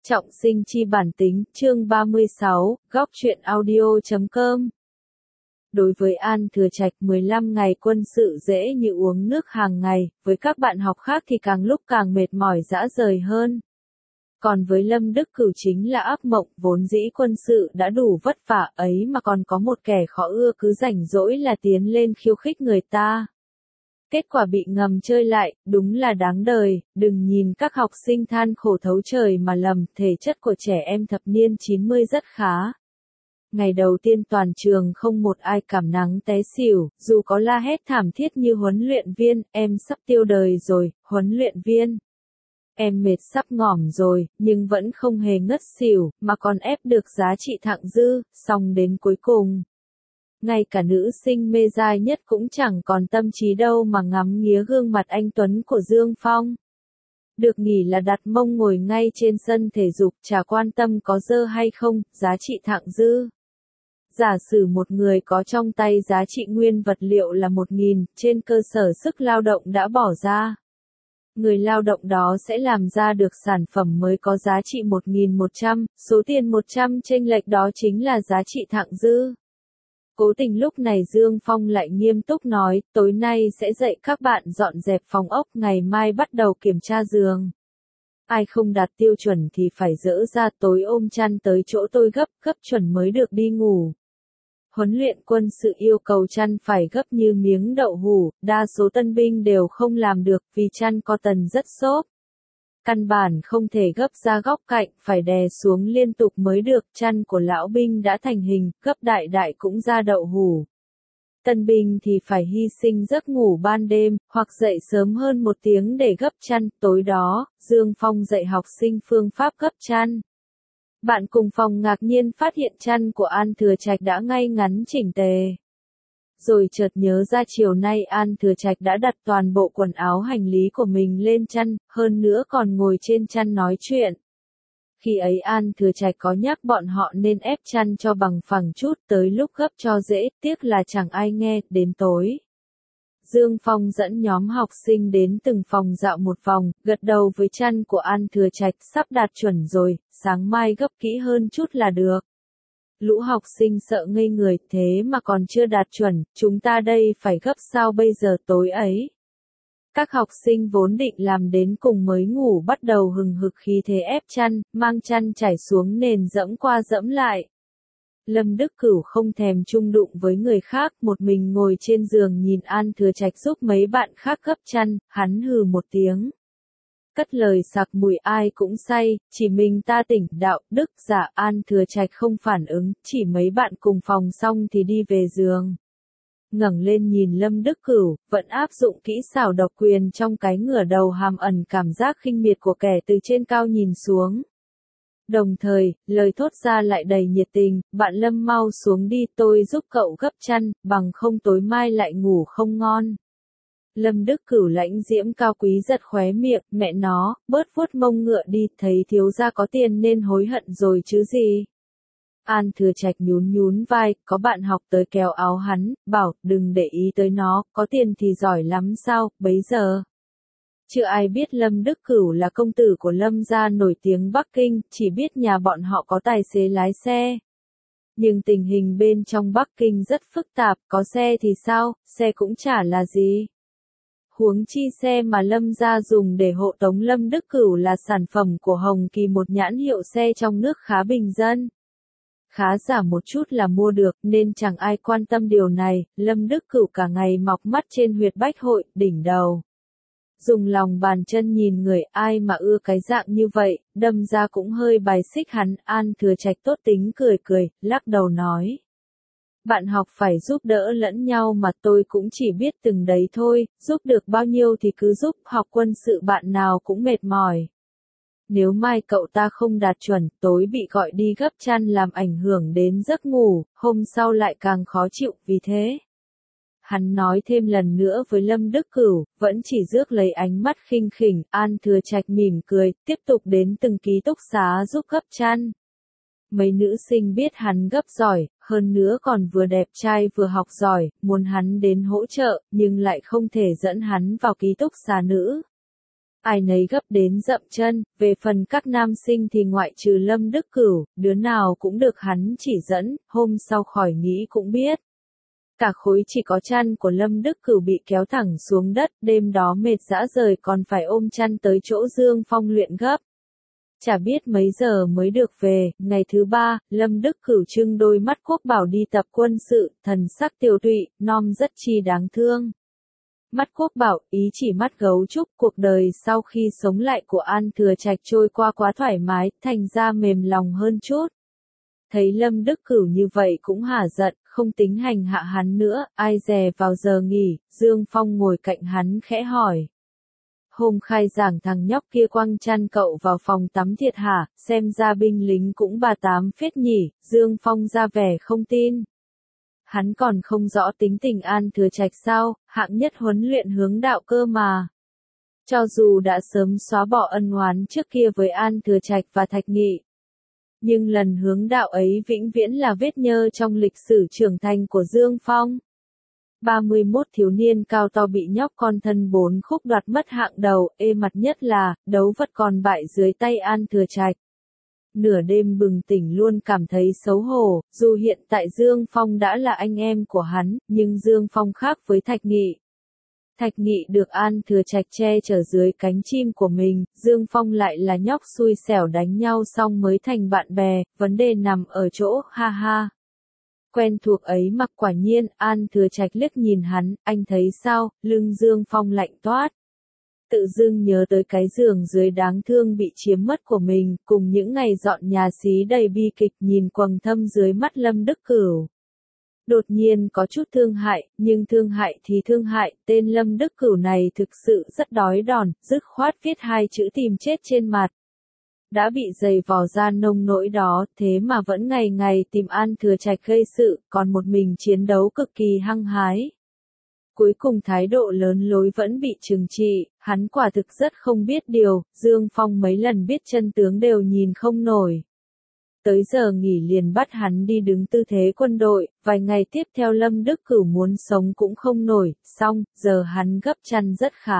Trọng sinh chi bản tính, chương 36, góc truyện audio.com. Đối với An Thừa Trạch 15 ngày quân sự dễ như uống nước hàng ngày, với các bạn học khác thì càng lúc càng mệt mỏi rã rời hơn. Còn với Lâm Đức Cửu chính là ác mộng, vốn dĩ quân sự đã đủ vất vả ấy mà còn có một kẻ khó ưa cứ rảnh rỗi là tiến lên khiêu khích người ta. Kết quả bị ngầm chơi lại, đúng là đáng đời, đừng nhìn các học sinh than khổ thấu trời mà lầm, thể chất của trẻ em thập niên 90 rất khá. Ngày đầu tiên toàn trường không một ai cảm nắng té xỉu, dù có la hét thảm thiết như huấn luyện viên, em sắp tiêu đời rồi, huấn luyện viên. Em mệt sắp ngỏm rồi, nhưng vẫn không hề ngất xỉu, mà còn ép được giá trị thặng dư, xong đến cuối cùng. Ngay cả nữ sinh mê dai nhất cũng chẳng còn tâm trí đâu mà ngắm nghía gương mặt anh Tuấn của Dương Phong. Được nghỉ là đặt mông ngồi ngay trên sân thể dục, chả quan tâm có dơ hay không, giá trị thặng dư. Giả sử một người có trong tay giá trị nguyên vật liệu là 1.000, trên cơ sở sức lao động đã bỏ ra. Người lao động đó sẽ làm ra được sản phẩm mới có giá trị 1.100, số tiền 100 chênh lệch đó chính là giá trị thặng dư. Cố tình lúc này Dương Phong lại nghiêm túc nói, tối nay sẽ dạy các bạn dọn dẹp phòng ốc, ngày mai bắt đầu kiểm tra giường. Ai không đạt tiêu chuẩn thì phải dỡ ra, tối ôm chăn tới chỗ tôi gấp chuẩn mới được đi ngủ. Huấn luyện quân sự yêu cầu chăn phải gấp như miếng đậu hũ, đa số tân binh đều không làm được vì chăn cotton rất xốp. Căn bản không thể gấp ra góc cạnh, phải đè xuống liên tục mới được, chăn của lão binh đã thành hình, gấp đại cũng ra đậu hũ. Tân binh thì phải hy sinh giấc ngủ ban đêm, hoặc dậy sớm hơn 1 tiếng để gấp chăn. Tối đó, Dương Phong dạy học sinh phương pháp gấp chăn. Bạn cùng phòng ngạc nhiên phát hiện chăn của An Thừa Trạch đã ngay ngắn chỉnh tề. Rồi chợt nhớ ra chiều nay An Thừa Trạch đã đặt toàn bộ quần áo hành lý của mình lên chăn, hơn nữa còn ngồi trên chăn nói chuyện. Khi ấy An Thừa Trạch có nhắc bọn họ nên ép chăn cho bằng phẳng chút, tới lúc gấp cho dễ, tiếc là chẳng ai nghe. Đến tối, Dương Phong dẫn nhóm học sinh đến từng phòng dạo một vòng, gật đầu với chăn của An Thừa Trạch, sắp đạt chuẩn rồi, sáng mai gấp kỹ hơn chút là được. Lũ học sinh sợ ngây người, thế mà còn chưa đạt chuẩn, chúng ta đây phải gấp sao bây giờ tối ấy. Các học sinh vốn định làm đến cùng mới ngủ bắt đầu hừng hực khí thế ép chăn, mang chăn trải xuống nền dẫm qua dẫm lại. Lâm Đức Cửu không thèm chung đụng với người khác, một mình ngồi trên giường nhìn An Thừa Trạch giúp mấy bạn khác gấp chăn, hắn hừ một tiếng. Cất lời sặc mùi ai cũng say, chỉ mình ta tỉnh, đạo đức giả. An Thừa Trạch không phản ứng, chỉ mấy bạn cùng phòng xong thì đi về giường. Ngẩng lên nhìn Lâm Đức Cửu, vẫn áp dụng kỹ xảo độc quyền trong cái ngửa đầu hàm ẩn cảm giác khinh miệt của kẻ từ trên cao nhìn xuống. Đồng thời, lời thốt ra lại đầy nhiệt tình, bạn Lâm mau xuống đi, tôi giúp cậu gấp chăn, bằng không tối mai lại ngủ không ngon. Lâm Đức Cửu lãnh diễm cao quý giật khóe miệng, mẹ nó, bớt vuốt mông ngựa đi, thấy thiếu gia có tiền nên hối hận rồi chứ gì. An Thừa Trạch nhún vai, có bạn học tới kéo áo hắn, bảo, đừng để ý tới nó, có tiền thì giỏi lắm sao, bấy giờ. Chưa ai biết Lâm Đức Cửu là công tử của Lâm gia nổi tiếng Bắc Kinh, chỉ biết nhà bọn họ có tài xế lái xe. Nhưng tình hình bên trong Bắc Kinh rất phức tạp, có xe thì sao, xe cũng chả là gì. Huống chi xe mà Lâm gia dùng để hộ tống Lâm Đức Cửu là sản phẩm của Hồng Kỳ, một nhãn hiệu xe trong nước khá bình dân. Khá giả một chút là mua được, nên chẳng ai quan tâm điều này. Lâm Đức Cửu cả ngày mọc mắt trên huyệt bách hội, đỉnh đầu. Dùng lòng bàn chân nhìn người, ai mà ưa cái dạng như vậy, đâm ra cũng hơi bài xích hắn. An Thừa Trạch tốt tính cười, lắc đầu nói. Bạn học phải giúp đỡ lẫn nhau mà, tôi cũng chỉ biết từng đấy thôi, giúp được bao nhiêu thì cứ giúp, học quân sự bạn nào cũng mệt mỏi. Nếu mai cậu ta không đạt chuẩn, tối bị gọi đi gấp chăn làm ảnh hưởng đến giấc ngủ, hôm sau lại càng khó chịu, vì thế. Hắn nói thêm lần nữa với Lâm Đức Cửu, vẫn chỉ rước lấy ánh mắt khinh khỉnh. An Thừa Trạch mỉm cười, tiếp tục đến từng ký túc xá giúp gấp chăn. Mấy nữ sinh biết hắn gấp giỏi, hơn nữa còn vừa đẹp trai vừa học giỏi, muốn hắn đến hỗ trợ, nhưng lại không thể dẫn hắn vào ký túc xá nữ. Ai nấy gấp đến dậm chân, về phần các nam sinh thì ngoại trừ Lâm Đức Cửu, đứa nào cũng được hắn chỉ dẫn, hôm sau khỏi nghĩ cũng biết. Cả khối chỉ có chăn của Lâm Đức Cửu bị kéo thẳng xuống đất, đêm đó mệt rã rời còn phải ôm chăn tới chỗ Dương Phong luyện gấp. Chả biết mấy giờ mới được về, ngày thứ 3, Lâm Đức Cửu trưng đôi mắt quốc bảo đi tập quân sự, thần sắc tiều tụy, non rất chi đáng thương. Mắt quốc bảo, ý chỉ mắt gấu trúc, cuộc đời sau khi sống lại của An Thừa Trạch trôi qua quá thoải mái, thành ra mềm lòng hơn chút. Thấy Lâm Đức Cửu như vậy cũng hả giận, không tính hành hạ hắn nữa, ai dè vào giờ nghỉ, Dương Phong ngồi cạnh hắn khẽ hỏi. Hôm khai giảng thằng nhóc kia quăng chăn cậu vào phòng tắm thiệt hả, xem ra binh lính cũng bà tám phết nhỉ, Dương Phong ra vẻ không tin. Hắn còn không rõ tính tình An Thừa Trạch sao, hạng nhất huấn luyện hướng đạo cơ mà. Cho dù đã sớm xóa bỏ ân oán trước kia với An Thừa Trạch và Thạch Nghị, nhưng lần hướng đạo ấy vĩnh viễn là vết nhơ trong lịch sử trưởng thành của Dương Phong. 31 thiếu niên cao to bị nhóc con thân 4 khúc đoạt mất hạng đầu, ê mặt nhất là, đấu vật còn bại dưới tay An Thừa Trạch. Nửa đêm bừng tỉnh luôn cảm thấy xấu hổ, dù hiện tại Dương Phong đã là anh em của hắn, nhưng Dương Phong khác với Thạch Nghị. Thạch Nghị được An Thừa Trạch che chở dưới cánh chim của mình, Dương Phong lại là nhóc xui xẻo đánh nhau xong mới thành bạn bè, vấn đề nằm ở chỗ, ha ha. Quen thuộc ấy mặc quả nhiên, An Thừa Trạch liếc nhìn hắn, anh thấy sao, lưng Dương Phong lạnh toát. Tự dưng nhớ tới cái giường dưới đáng thương bị chiếm mất của mình, cùng những ngày dọn nhà xí đầy bi kịch nhìn quầng thâm dưới mắt Lâm Đức Cửu. Đột nhiên có chút thương hại, nhưng thương hại thì thương hại, tên Lâm Đức Cửu này thực sự rất đói đòn, dứt khoát viết 2 chữ tìm chết trên mặt. Đã bị giày vò ra nông nỗi đó, thế mà vẫn ngày ngày tìm An Thừa Trạch gây sự, còn một mình chiến đấu cực kỳ hăng hái. Cuối cùng thái độ lớn lối vẫn bị trừng trị, hắn quả thực rất không biết điều, Dương Phong mấy lần biết chân tướng đều nhìn không nổi. Tới giờ nghỉ liền bắt hắn đi đứng tư thế quân đội, vài ngày tiếp theo Lâm Đức Cửu muốn sống cũng không nổi, xong, giờ hắn gấp chăn rất khá.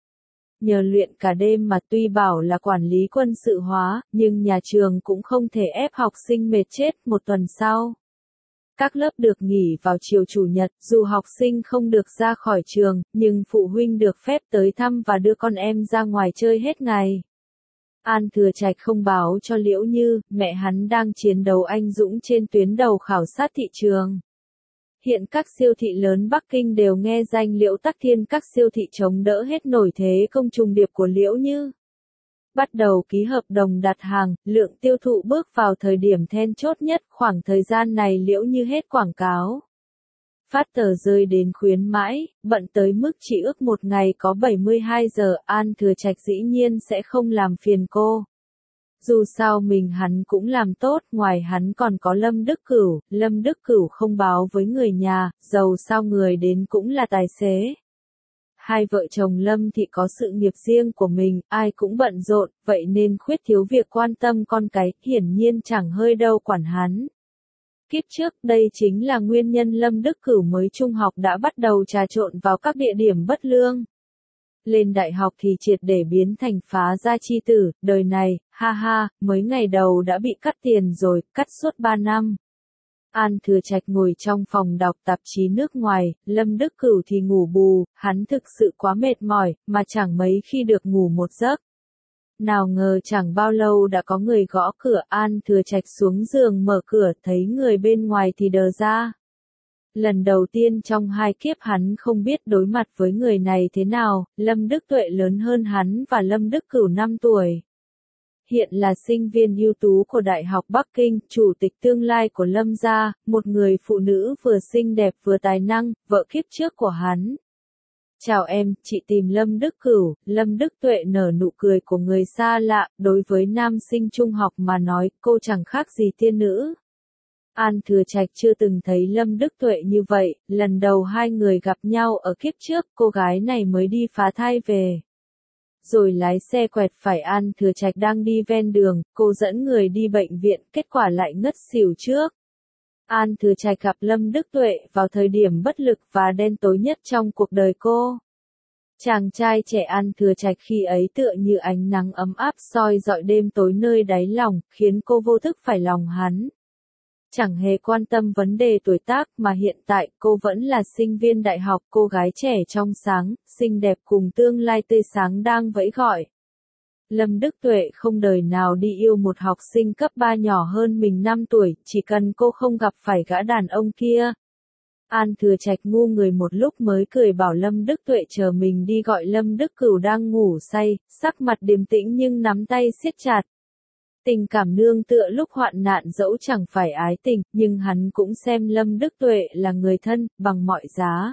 Nhờ luyện cả đêm mà tuy bảo là quản lý quân sự hóa, nhưng nhà trường cũng không thể ép học sinh mệt chết. Một tuần sau, các lớp được nghỉ vào chiều chủ nhật, dù học sinh không được ra khỏi trường, nhưng phụ huynh được phép tới thăm và đưa con em ra ngoài chơi hết ngày. An Thừa Trạch không báo cho Liễu Như, mẹ hắn đang chiến đấu anh dũng trên tuyến đầu khảo sát thị trường. Hiện các siêu thị lớn Bắc Kinh đều nghe danh Liễu Tắc Thiên, các siêu thị chống đỡ hết nổi thế công trùng điệp của Liễu Như. Bắt đầu ký hợp đồng đặt hàng, lượng tiêu thụ bước vào thời điểm then chốt nhất, khoảng thời gian này Liễu Như hết quảng cáo. Phát tờ rơi đến khuyến mãi, bận tới mức chỉ ước một ngày có 72 giờ, An Thừa Trạch dĩ nhiên sẽ không làm phiền cô. Dù sao mình hắn cũng làm tốt, ngoài hắn còn có Lâm Đức Cửu không báo với người nhà, dầu sao người đến cũng là tài xế. Hai vợ chồng Lâm thì có sự nghiệp riêng của mình, ai cũng bận rộn, vậy nên khuyết thiếu việc quan tâm con cái, hiển nhiên chẳng hơi đâu quản hắn. Kiếp trước, đây chính là nguyên nhân Lâm Đức Cửu mới trung học đã bắt đầu trà trộn vào các địa điểm bất lương. Lên đại học thì triệt để biến thành phá gia chi tử, đời này, ha ha, mấy ngày đầu đã bị cắt tiền rồi, cắt suốt 3 năm. An Thừa Trạch ngồi trong phòng đọc tạp chí nước ngoài, Lâm Đức Cửu thì ngủ bù, hắn thực sự quá mệt mỏi, mà chẳng mấy khi được ngủ một giấc. Nào ngờ chẳng bao lâu đã có người gõ cửa, An Thừa Trạch xuống giường mở cửa, thấy người bên ngoài thì đờ ra. Lần đầu tiên trong 2 kiếp hắn không biết đối mặt với người này thế nào, Lâm Đức Tuệ lớn hơn hắn và Lâm Đức Cửu 5 tuổi. Hiện là sinh viên ưu tú của Đại học Bắc Kinh, chủ tịch tương lai của Lâm gia, một người phụ nữ vừa xinh đẹp vừa tài năng, vợ kiếp trước của hắn. Chào em, chị tìm Lâm Đức Cửu. Lâm Đức Tuệ nở nụ cười của người xa lạ, đối với nam sinh trung học mà nói, cô chẳng khác gì tiên nữ. An Thừa Trạch chưa từng thấy Lâm Đức Tuệ như vậy, lần đầu hai người gặp nhau ở kiếp trước, cô gái này mới đi phá thai về. Rồi lái xe quẹt phải An Thừa Trạch đang đi ven đường, cô dẫn người đi bệnh viện, kết quả lại ngất xỉu trước. An Thừa Trạch gặp Lâm Đức Tuệ vào thời điểm bất lực và đen tối nhất trong cuộc đời cô. Chàng trai trẻ An Thừa Trạch khi ấy tựa như ánh nắng ấm áp soi rọi đêm tối nơi đáy lòng, khiến cô vô thức phải lòng hắn. Chẳng hề quan tâm vấn đề tuổi tác mà hiện tại cô vẫn là sinh viên đại học, cô gái trẻ trong sáng, xinh đẹp cùng tương lai tươi sáng đang vẫy gọi. Lâm Đức Tuệ không đời nào đi yêu một học sinh cấp 3 nhỏ hơn mình 5 tuổi, chỉ cần cô không gặp phải gã đàn ông kia. An Thừa Trạch ngu người một lúc mới cười bảo Lâm Đức Tuệ chờ mình đi gọi Lâm Đức Cửu đang ngủ say, sắc mặt điềm tĩnh nhưng nắm tay siết chặt. Tình cảm nương tựa lúc hoạn nạn dẫu chẳng phải ái tình, nhưng hắn cũng xem Lâm Đức Tuệ là người thân, bằng mọi giá.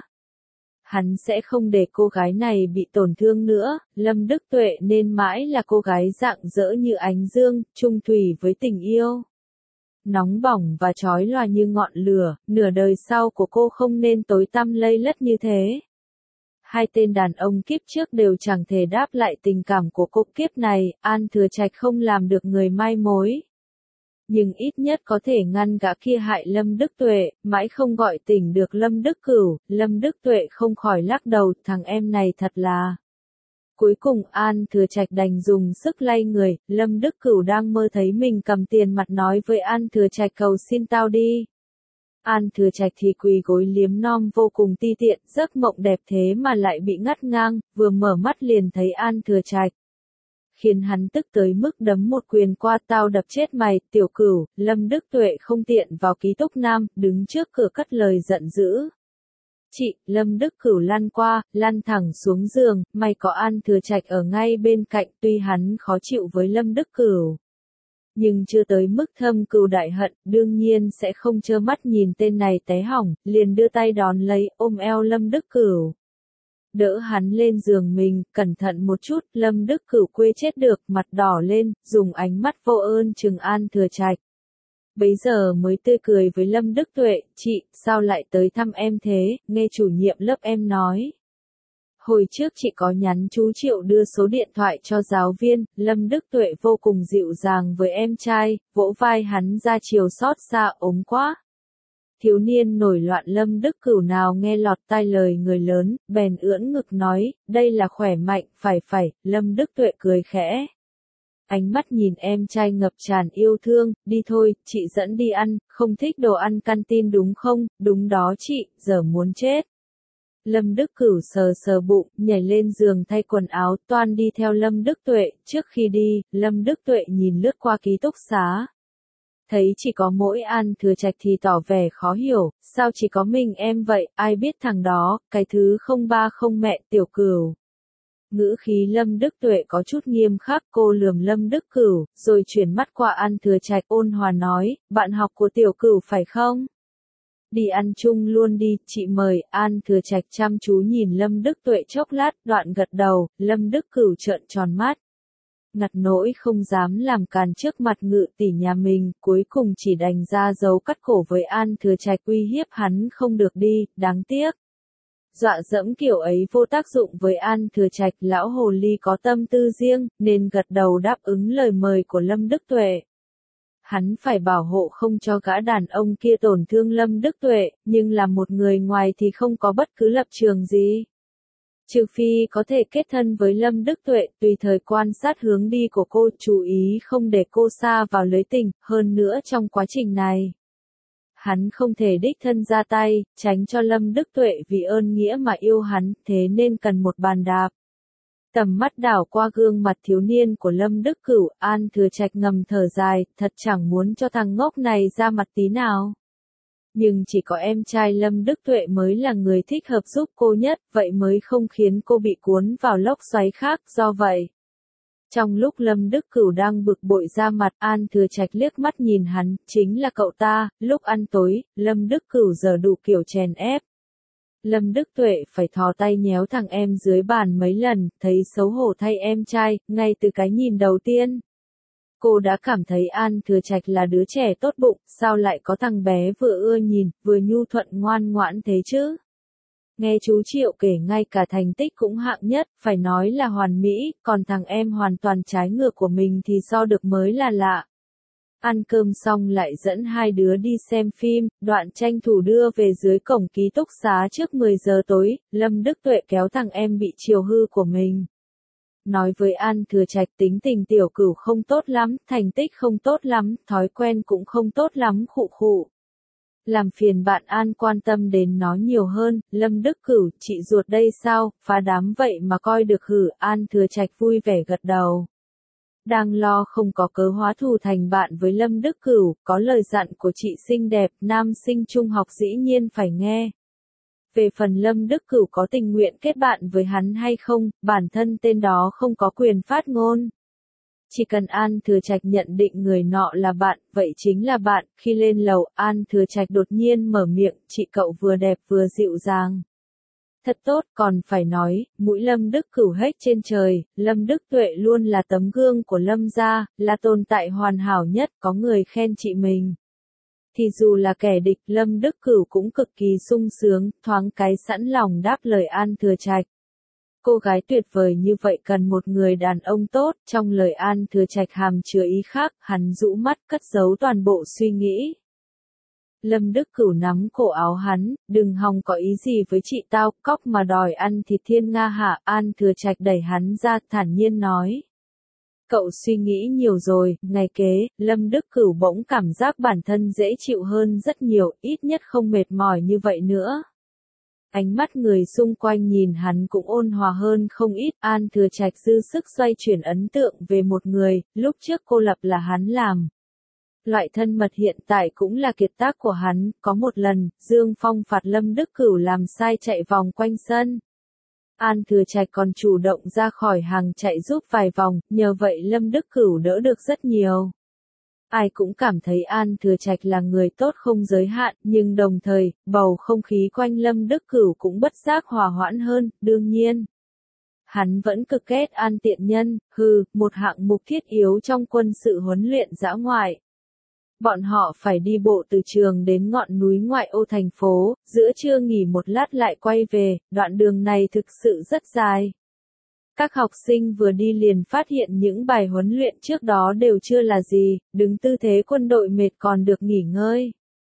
Hắn sẽ không để cô gái này bị tổn thương nữa, Lâm Đức Tuệ nên mãi là cô gái rạng rỡ như ánh dương, trung thủy với tình yêu. Nóng bỏng và chói lòa như ngọn lửa, nửa đời sau của cô không nên tối tăm lây lất như thế. Hai tên đàn ông kiếp trước đều chẳng thể đáp lại tình cảm của cô kiếp này, An Thừa Trạch không làm được người mai mối. Nhưng ít nhất có thể ngăn gã kia hại Lâm Đức Tuệ, mãi không gọi tỉnh được Lâm Đức Cửu, Lâm Đức Tuệ không khỏi lắc đầu, thằng em này thật là. Cuối cùng An Thừa Trạch đành dùng sức lay người, Lâm Đức Cửu đang mơ thấy mình cầm tiền mặt nói với An Thừa Trạch cầu xin tao đi. An Thừa Trạch thì quỳ gối liếm nom vô cùng ti tiện, giấc mộng đẹp thế mà lại bị ngắt ngang, vừa mở mắt liền thấy An Thừa Trạch. Khiến hắn tức tới mức đấm một quyền qua tao đập chết mày, tiểu cửu, Lâm Đức Tuệ không tiện vào ký túc nam, đứng trước cửa cất lời giận dữ. Chị, Lâm Đức Cửu lăn qua, lăn thẳng xuống giường, may có An Thừa Trạch ở ngay bên cạnh, tuy hắn khó chịu với Lâm Đức Cửu. Nhưng chưa tới mức thâm cừu đại hận, đương nhiên sẽ không trơ mắt nhìn tên này té hỏng, liền đưa tay đón lấy, ôm eo Lâm Đức Cửu. Đỡ hắn lên giường mình, cẩn thận một chút, Lâm Đức Cửu quê chết được, mặt đỏ lên, dùng ánh mắt vô ơn trừng An Thừa Trạch. Bấy giờ mới tươi cười với Lâm Đức Tuệ, chị, sao lại tới thăm em thế, nghe chủ nhiệm lớp em nói. Hồi trước chị có nhắn chú Triệu đưa số điện thoại cho giáo viên, Lâm Đức Tuệ vô cùng dịu dàng với em trai, vỗ vai hắn ra chiều xót xa ốm quá. Thiếu niên nổi loạn Lâm Đức Cửu nào nghe lọt tai lời người lớn, bèn ưỡn ngực nói, đây là khỏe mạnh, phải, Lâm Đức Tuệ cười khẽ. Ánh mắt nhìn em trai ngập tràn yêu thương, đi thôi, chị dẫn đi ăn, không thích đồ ăn canteen đúng không, đúng đó chị, giờ muốn chết. Lâm Đức Cửu sờ sờ bụng, nhảy lên giường thay quần áo, toan đi theo Lâm Đức Tuệ, trước khi đi, Lâm Đức Tuệ nhìn lướt qua ký túc xá. Thấy chỉ có mỗi An Thừa Trạch thì tỏ vẻ khó hiểu, sao chỉ có mình em vậy, ai biết thằng đó, cái thứ không ba không mẹ tiểu cửu. Ngữ khí Lâm Đức Tuệ có chút nghiêm khắc, cô lườm Lâm Đức Cửu, rồi chuyển mắt qua An Thừa Trạch ôn hòa nói, bạn học của tiểu cửu phải không? Đi ăn chung luôn đi, chị mời. An Thừa Trạch chăm chú nhìn Lâm Đức Tuệ chốc lát, đoạn gật đầu, Lâm Đức Cửu trợn tròn mắt. Ngặt nỗi không dám làm càn trước mặt ngự tỷ nhà mình, cuối cùng chỉ đành ra dấu cắt cổ với An Thừa Trạch uy hiếp hắn không được đi, đáng tiếc. Dọa dẫm kiểu ấy vô tác dụng với An Thừa Trạch, lão hồ ly có tâm tư riêng, nên gật đầu đáp ứng lời mời của Lâm Đức Tuệ. Hắn phải bảo hộ không cho gã đàn ông kia tổn thương Lâm Đức Tuệ, nhưng là một người ngoài thì không có bất cứ lập trường gì. Trừ phi có thể kết thân với Lâm Đức Tuệ, tùy thời quan sát hướng đi của cô, chú ý không để cô sa vào lưới tình, hơn nữa trong quá trình này. Hắn không thể đích thân ra tay, tránh cho Lâm Đức Tuệ vì ơn nghĩa mà yêu hắn, thế nên cần một bàn đạp. Tầm mắt đảo qua gương mặt thiếu niên của Lâm Đức Cửu, An Thừa Trạch ngầm thở dài, thật chẳng muốn cho thằng ngốc này ra mặt tí nào. Nhưng chỉ có em trai Lâm Đức Tuệ mới là người thích hợp giúp cô nhất, vậy mới không khiến cô bị cuốn vào lốc xoáy khác, do vậy. Trong lúc Lâm Đức Cửu đang bực bội ra mặt, An Thừa Trạch liếc mắt nhìn hắn, chính là cậu ta, lúc ăn tối, Lâm Đức Cửu giờ đủ kiểu chèn ép. Lâm Đức Tuệ phải thò tay nhéo thằng em dưới bàn mấy lần, thấy xấu hổ thay em trai, ngay từ cái nhìn đầu tiên. Cô đã cảm thấy An Thừa Trạch là đứa trẻ tốt bụng, sao lại có thằng bé vừa ưa nhìn, vừa nhu thuận ngoan ngoãn thế chứ? Nghe chú Triệu kể ngay cả thành tích cũng hạng nhất, phải nói là hoàn mỹ, còn thằng em hoàn toàn trái ngược của mình thì so được mới là lạ. Ăn cơm xong lại dẫn hai đứa đi xem phim, Đoạn tranh thủ đưa về dưới cổng ký túc xá trước 10 giờ tối, Lâm Đức Tuệ kéo thằng em bị chiều hư của mình. Nói với An Thừa Trạch tính tình tiểu cửu không tốt lắm, thành tích không tốt lắm, thói quen cũng không tốt lắm khụ khụ. Làm phiền bạn An quan tâm đến nó nhiều hơn, Lâm Đức Cửu, chị ruột đây sao, phá đám vậy mà coi được hử, An Thừa Trạch vui vẻ gật đầu. Đang lo không có cớ hóa thù thành bạn với Lâm Đức Cửu, có lời dặn của chị xinh đẹp, nam sinh trung học dĩ nhiên phải nghe. Về phần Lâm Đức Cửu có tình nguyện kết bạn với hắn hay không, bản thân tên đó không có quyền phát ngôn. Chỉ cần An Thừa Trạch nhận định người nọ là bạn, vậy chính là bạn. Khi lên lầu, An Thừa Trạch đột nhiên mở miệng, chị cậu vừa đẹp vừa dịu dàng. Thật tốt, còn phải nói, mũi Lâm Đức Cửu hết trên trời, Lâm Đức Tuệ luôn là tấm gương của Lâm gia, là tồn tại hoàn hảo nhất, có người khen chị mình. Thì dù là kẻ địch, Lâm Đức Cửu cũng cực kỳ sung sướng, thoáng cái sẵn lòng đáp lời An Thừa Trạch. Cô gái tuyệt vời như vậy cần một người đàn ông tốt, trong lời An Thừa Trạch hàm chứa ý khác, hắn rũ mắt cất giấu toàn bộ suy nghĩ. Lâm Đức Cửu nắm cổ áo hắn, đừng hòng có ý gì với chị tao, cóc mà đòi ăn thịt thiên nga hả, An Thừa Trạch đẩy hắn ra, thản nhiên nói. Cậu suy nghĩ nhiều rồi, ngày kế, Lâm Đức Cửu bỗng cảm giác bản thân dễ chịu hơn rất nhiều, ít nhất không mệt mỏi như vậy nữa. Ánh mắt người xung quanh nhìn hắn cũng ôn hòa hơn không ít, An Thừa Trạch dư sức xoay chuyển ấn tượng về một người, lúc trước cô lập là hắn làm. Loại thân mật hiện tại cũng là kiệt tác của hắn, có một lần, Dương Phong phạt Lâm Đức Cửu làm sai chạy vòng quanh sân. An Thừa Trạch còn chủ động ra khỏi hàng chạy giúp vài vòng, nhờ vậy Lâm Đức Cửu đỡ được rất nhiều. Ai cũng cảm thấy An Thừa Trạch là người tốt không giới hạn, nhưng đồng thời, bầu không khí quanh Lâm Đức Cửu cũng bất giác hòa hoãn hơn, đương nhiên. Hắn vẫn cực ghét An tiện nhân, một hạng mục thiết yếu trong quân sự huấn luyện dã ngoại. Bọn họ phải đi bộ từ trường đến ngọn núi ngoại ô thành phố, giữa trưa nghỉ một lát lại quay về, đoạn đường này thực sự rất dài. Các học sinh vừa đi liền phát hiện những bài huấn luyện trước đó đều chưa là gì, đứng tư thế quân đội mệt còn được nghỉ ngơi.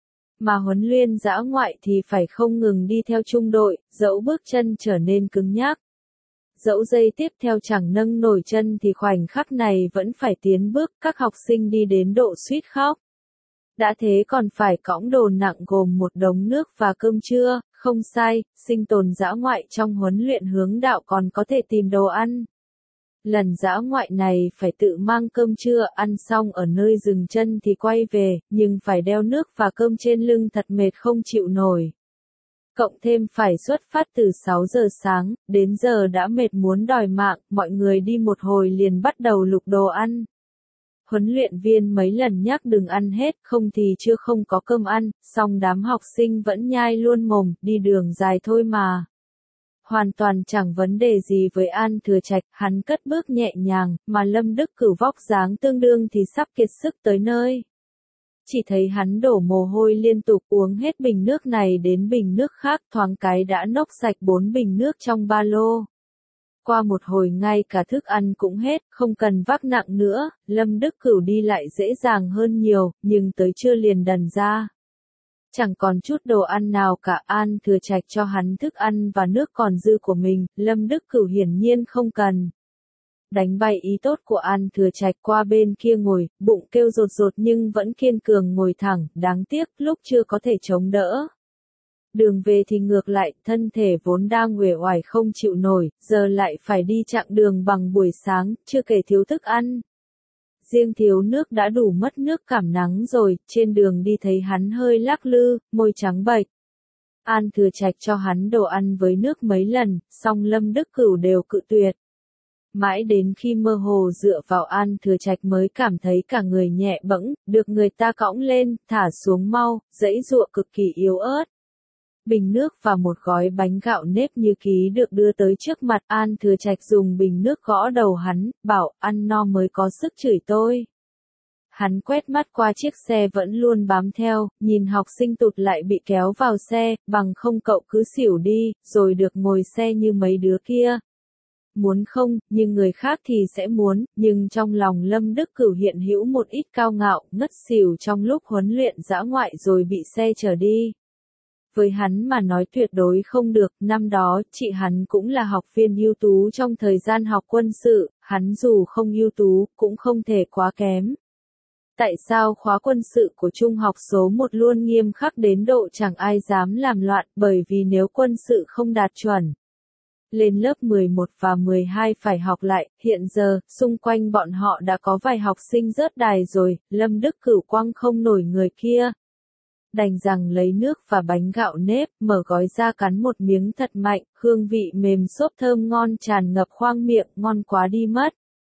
Mà huấn luyện dã ngoại thì phải không ngừng đi theo trung đội, dẫu bước chân trở nên cứng nhắc. Dẫu giây tiếp theo chẳng nâng nổi chân thì khoảnh khắc này vẫn phải tiến bước, các học sinh đi đến độ suýt khóc. Đã thế còn phải cõng đồ nặng gồm một đống nước và cơm trưa, không sai, sinh tồn dã ngoại trong huấn luyện hướng đạo còn có thể tìm đồ ăn. Lần dã ngoại này phải tự mang cơm trưa ăn xong ở nơi dừng chân thì quay về, nhưng phải đeo nước và cơm trên lưng thật mệt không chịu nổi. Cộng thêm phải xuất phát từ 6 giờ sáng, đến giờ đã mệt muốn đòi mạng, mọi người đi một hồi liền bắt đầu lục đồ ăn. Huấn luyện viên mấy lần nhắc đừng ăn hết, không thì chưa không có cơm ăn, song đám học sinh vẫn nhai luôn mồm, đi đường dài thôi mà. Hoàn toàn chẳng vấn đề gì với An Thừa Trạch, hắn cất bước nhẹ nhàng, mà Lâm Đức Cửu vóc dáng tương đương thì sắp kiệt sức tới nơi. Chỉ thấy hắn đổ mồ hôi liên tục uống hết bình nước này đến bình nước khác, thoáng cái đã nốc sạch 4 bình nước trong ba lô. Qua một hồi ngay cả thức ăn cũng hết, không cần vác nặng nữa, Lâm Đức Cửu đi lại dễ dàng hơn nhiều, nhưng tới trưa liền đần ra. Chẳng còn chút đồ ăn nào cả, An Thừa Trạch cho hắn thức ăn và nước còn dư của mình, Lâm Đức Cửu hiển nhiên không cần. Đánh bay ý tốt của An Thừa Trạch qua bên kia ngồi, bụng kêu rột rột nhưng vẫn kiên cường ngồi thẳng, đáng tiếc lúc chưa có thể chống đỡ. Đường về thì ngược lại, thân thể vốn đang uể oải không chịu nổi, giờ lại phải đi chặng đường bằng buổi sáng, chưa kể thiếu thức ăn. Riêng thiếu nước đã đủ mất nước cảm nắng rồi, trên đường đi thấy hắn hơi lắc lư, môi trắng bệch. An Thừa Trạch cho hắn đồ ăn với nước mấy lần, song Lâm Đức Cửu đều cự tuyệt. Mãi đến khi mơ hồ dựa vào An Thừa Trạch mới cảm thấy cả người nhẹ bẫng, được người ta cõng lên, thả xuống mau, giãy giụa cực kỳ yếu ớt. Bình nước và một gói bánh gạo nếp như ký được đưa tới trước mặt, An Thừa Trạch dùng bình nước gõ đầu hắn, bảo ăn no mới có sức chửi tôi. Hắn quét mắt qua chiếc xe vẫn luôn bám theo, nhìn học sinh tụt lại bị kéo vào xe, bằng không cậu cứ xỉu đi, rồi được ngồi xe như mấy đứa kia. muốn không, nhưng người khác thì sẽ muốn, nhưng trong lòng Lâm Đức Cửu hiện hữu một ít cao ngạo, ngất xỉu trong lúc huấn luyện dã ngoại rồi bị xe chở đi. Với hắn mà nói tuyệt đối không được, năm đó, chị hắn cũng là học viên ưu tú trong thời gian học quân sự, hắn dù không ưu tú, cũng không thể quá kém. Tại sao khóa quân sự của trung học số 1 luôn nghiêm khắc đến độ chẳng ai dám làm loạn, bởi vì nếu quân sự không đạt chuẩn, lên lớp 11 và 12 phải học lại, hiện giờ, xung quanh bọn họ đã có vài học sinh rớt đài rồi, Lâm Đức Cửu quăng không nổi người kia. Đành rằng lấy nước và bánh gạo nếp, mở gói ra cắn một miếng thật mạnh, hương vị mềm xốp thơm ngon tràn ngập khoang miệng, ngon quá đi mất.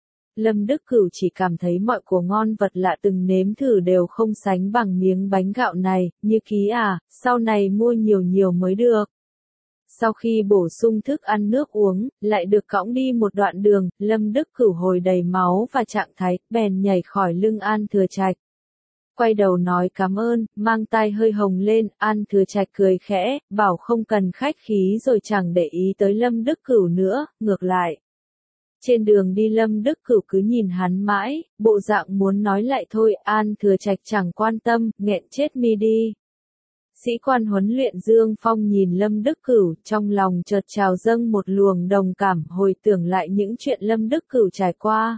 Lâm Đức Cửu chỉ cảm thấy mọi của ngon vật lạ từng nếm thử đều không sánh bằng miếng bánh gạo này, như ký à, sau này mua nhiều nhiều mới được. Sau khi bổ sung thức ăn nước uống, lại được cõng đi một đoạn đường, Lâm Đức Cửu hồi đầy máu và trạng thái, bèn nhảy khỏi lưng An Thừa Trạch. Quay đầu nói cảm ơn, mang tai hơi hồng lên, An Thừa Trạch cười khẽ, bảo không cần khách khí rồi chẳng để ý tới Lâm Đức Cửu nữa, ngược lại. Trên đường đi Lâm Đức Cửu cứ nhìn hắn mãi, bộ dạng muốn nói lại thôi, An Thừa Trạch chẳng quan tâm, nghẹn chết mi đi. Sĩ quan huấn luyện Dương Phong nhìn Lâm Đức Cửu, trong lòng chợt trào dâng một luồng đồng cảm, hồi tưởng lại những chuyện Lâm Đức Cửu trải qua.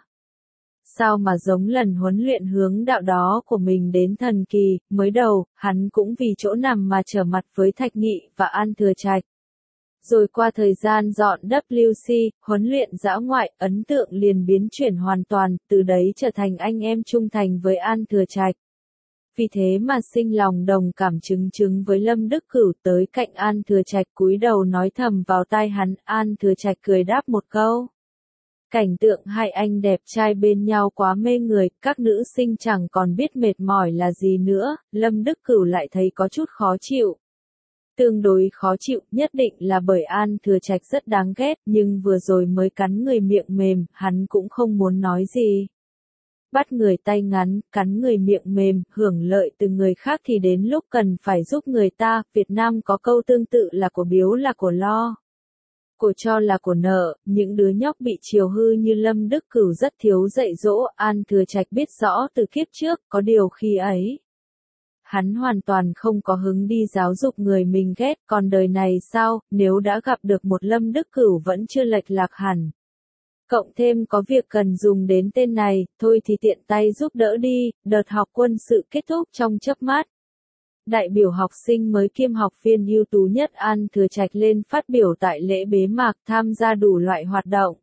Sao mà giống lần huấn luyện hướng đạo đó của mình đến thần kỳ, mới đầu, hắn cũng vì chỗ nằm mà trở mặt với Thạch Nghị và An Thừa Trạch. Rồi qua thời gian dọn WC, huấn luyện dã ngoại, ấn tượng liền biến chuyển hoàn toàn, từ đấy trở thành anh em trung thành với An Thừa Trạch. Vì thế mà sinh lòng đồng cảm chứng với Lâm Đức Cửu, tới cạnh An Thừa Trạch cúi đầu nói thầm vào tai hắn, An Thừa Trạch cười đáp một câu. Cảnh tượng hai anh đẹp trai bên nhau quá mê người, các nữ sinh chẳng còn biết mệt mỏi là gì nữa, Lâm Đức Cửu lại thấy có chút khó chịu. Tương đối khó chịu, nhất định là bởi An Thừa Trạch rất đáng ghét, nhưng vừa rồi mới cắn người miệng mềm, hắn cũng không muốn nói gì. Bắt người tay ngắn, cắn người miệng mềm, hưởng lợi từ người khác thì đến lúc cần phải giúp người ta, Việt Nam có câu tương tự là của biếu là của lo. Của cho là của nợ, những đứa nhóc bị chiều hư như Lâm Đức Cửu rất thiếu dạy dỗ, An Thừa Trạch biết rõ từ kiếp trước, có điều khi ấy. Hắn hoàn toàn không có hứng đi giáo dục người mình ghét, còn đời này sao, nếu đã gặp được một Lâm Đức Cửu vẫn chưa lệch lạc hẳn. Cộng thêm có việc cần dùng đến tên này, thôi thì tiện tay giúp đỡ đi, đợt học quân sự kết thúc trong chớp mắt. Đại biểu học sinh mới kiêm học viên ưu tú nhất An Thừa Trạch lên phát biểu tại lễ bế mạc, tham gia đủ loại hoạt động.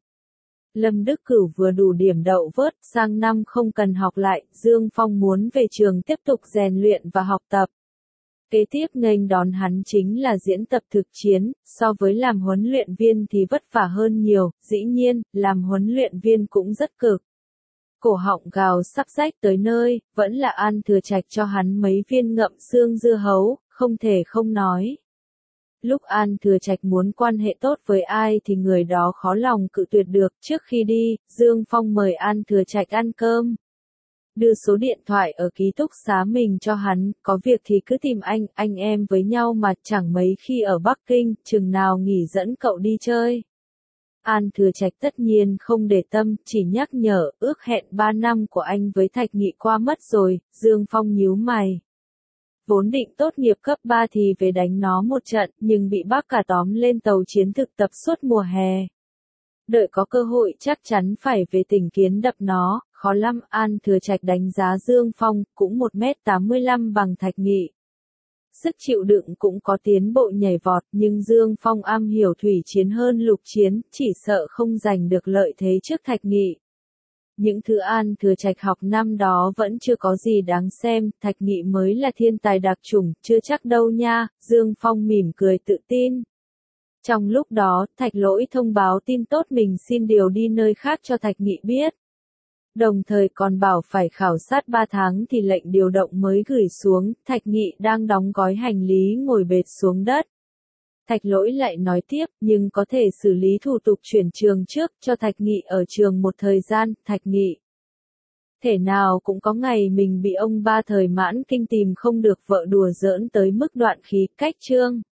Lâm Đức Cửu vừa đủ điểm đậu vớt, sang năm không cần học lại, Dương Phong muốn về trường tiếp tục rèn luyện và học tập. Kế tiếp nghênh đón hắn chính là diễn tập thực chiến, so với làm huấn luyện viên thì vất vả hơn nhiều, dĩ nhiên, làm huấn luyện viên cũng rất cực. Cổ họng gào sắp rách tới nơi, vẫn là An Thừa Trạch cho hắn mấy viên ngậm xương dưa hấu, không thể không nói. Lúc An Thừa Trạch muốn quan hệ tốt với ai thì người đó khó lòng cự tuyệt được, trước khi đi, Dương Phong mời An Thừa Trạch ăn cơm. Đưa số điện thoại ở ký túc xá mình cho hắn, có việc thì cứ tìm anh em với nhau mà chẳng mấy khi ở Bắc Kinh, chừng nào nghỉ dẫn cậu đi chơi. An Thừa Trạch tất nhiên không để tâm, chỉ nhắc nhở, ước hẹn 3 năm của anh với Thạch Nghị qua mất rồi, Dương Phong nhíu mày. Vốn định tốt nghiệp cấp 3 thì về đánh nó một trận, nhưng bị bác cả tóm lên tàu chiến thực tập suốt mùa hè. Đợi có cơ hội chắc chắn phải về tỉnh kiến đập nó, khó lắm. An Thừa Trạch đánh giá Dương Phong, cũng 1m85 bằng Thạch Nghị. Sức chịu đựng cũng có tiến bộ nhảy vọt, nhưng Dương Phong am hiểu thủy chiến hơn lục chiến, chỉ sợ không giành được lợi thế trước Thạch Nghị. Những thứ An Thừa Trạch học năm đó vẫn chưa có gì đáng xem, Thạch Nghị mới là thiên tài đặc chủng, chưa chắc đâu nha, Dương Phong mỉm cười tự tin. Trong lúc đó, Thạch Lỗi thông báo tin tốt mình xin điều đi nơi khác cho Thạch Nghị biết. Đồng thời còn bảo phải khảo sát 3 tháng thì lệnh điều động mới gửi xuống, Thạch Nghị đang đóng gói hành lý ngồi bệt xuống đất. Thạch Lỗi lại nói tiếp, nhưng có thể xử lý thủ tục chuyển trường trước, cho Thạch Nghị ở trường một thời gian, Thạch Nghị. Thể nào cũng có ngày mình bị ông ba thời Mãn Kinh tìm không được vợ đùa giỡn tới mức đoạn khí, cách chương.